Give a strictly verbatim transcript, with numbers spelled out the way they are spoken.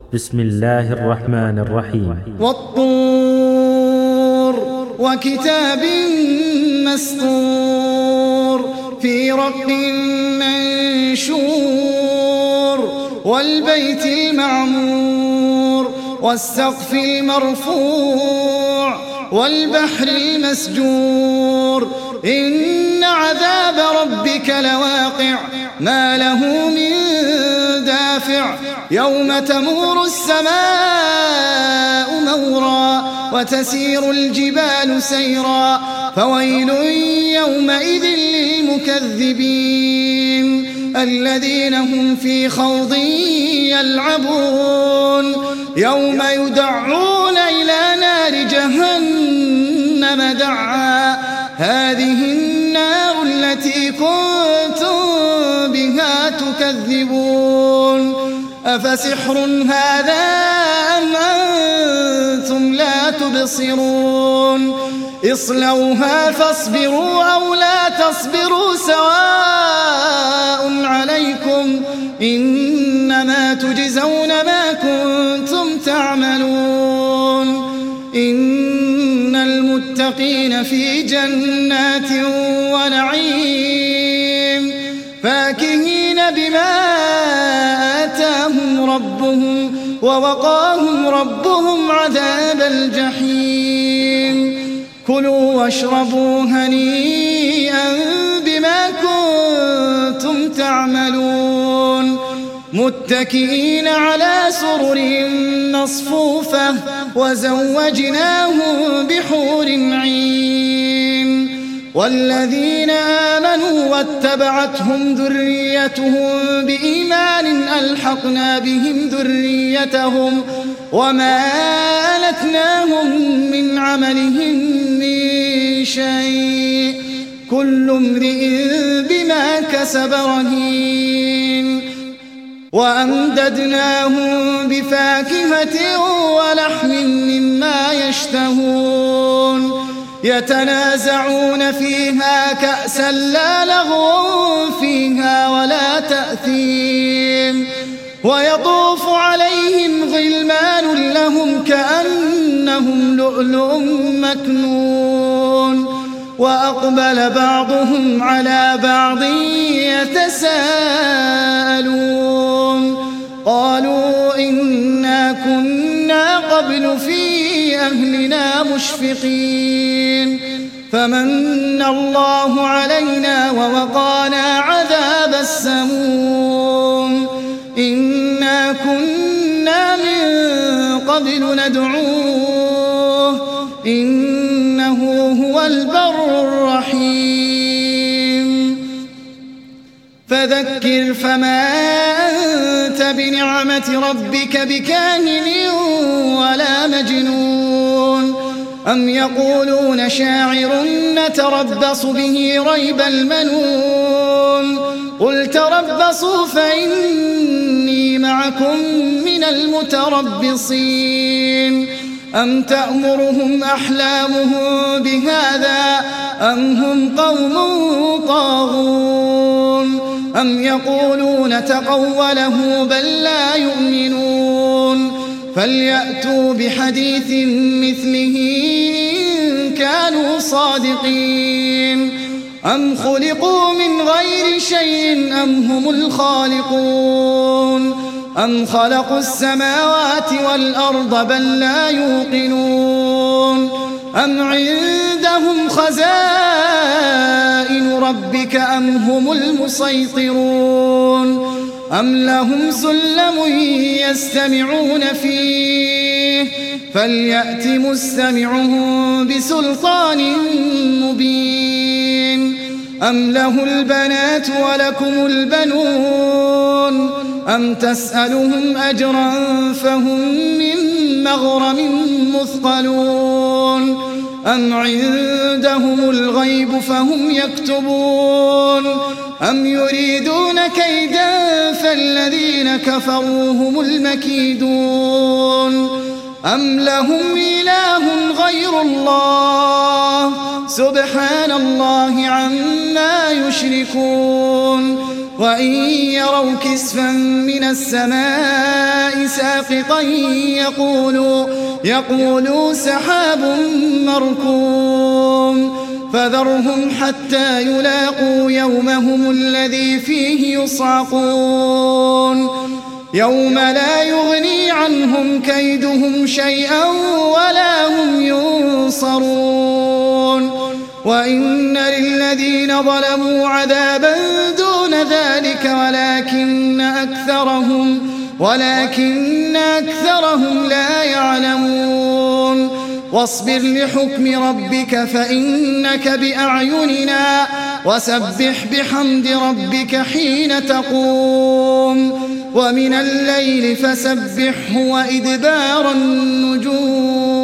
بسم الله الرحمن الرحيم. والطور وكتاب مسطور في رق منشور والبيت المعمور والسقف المرفوع والبحر المسجور إن عذاب ربك لواقع ما له من دافع يوم تمور السماء مورا وتسير الجبال سيرا فويل يومئذ للمكذبين الذين هم في خوض يلعبون يوم يدعون إلى نار جهنم دعا هذه النار التي كنتم بها تكذبون أفسحر هذا أم أنتم لا تبصرون اصلوها فاصبروا أو لا تصبروا سواء عليكم إنما تجزون ما كنتم تعملون إن المتقين في جنات ونعيم فاكهين بما آتاهم ربهم ووقاهم ربهم عذاب الجحيم كلوا واشربوا هنيئا بما كنتم تعملون متكئين على سرر مصفوفة وزوجناهم بحور عين والذين آمنوا واتبعتهم ذريتهم بإيمان ألحقنا بهم ذريتهم وما ألتناهم من عملهم من شيء كل امرئ بما كسب رهين وأمددناهم بفاكهة ولحم مما يشتهون يتنازعون فيها كأسا لا لغو فيها ولا تأثيم ويطوف عليهم غلمان لهم كأنهم لؤلؤ مكنون وأقبل بعضهم على بعض يتساءلون قالوا إنا كنا قبل في أهلنا مشفقين فمن الله علينا ووقانا عذاب السموم إنا كنا من قبل ندعوه إنه هو البر الرحيم فذكر فما أنت بنعمة ربك بكاهن ولا مجنون أم يقولون شاعر نتربص به ريب المنون قل تربصوا فإني معكم من المتربصين أم تأمرهم أحلامهم بهذا أم هم قوم طاغون أم يقولون تقوله بل لا يؤمنون فليأتوا بحديث مثله إن كانوا صادقين أم خلقوا من غير شيء أم هم الخالقون أم خلقوا السماوات والأرض بل لا يوقنون أم عندهم خزائن ربك أم هم المسيطرون أم لهم سلم يستمعون فيه فليأت مستمعهم بسلطان مبين أم له البنات ولكم البنون أم تسألهم أجرا فهم من مغرم مثقلون أم عندهم الغيب فهم يكتبون أم يريدون كيدا فالذين كفروا هم المكيدون أم لهم إله غير الله سبحان الله عما يشركون وإن يروا كسفا من السماء ساقطا يقولوا, يقولوا سحاب مركوم فذرهم حتى يلاقوا يومهم الذي فيه يصعقون يوم لا يغني عنهم كيدهم شيئا ولا هم ينصرون وإن للذين ظلموا عذابا دون ذلك ولكن أكثرهم, ولكن أكثرهم لا يعلمون واصبر لحكم ربك فإنك بأعيننا وسبح بحمد ربك حين تقوم ومن الليل فسبحه وإدبار النجوم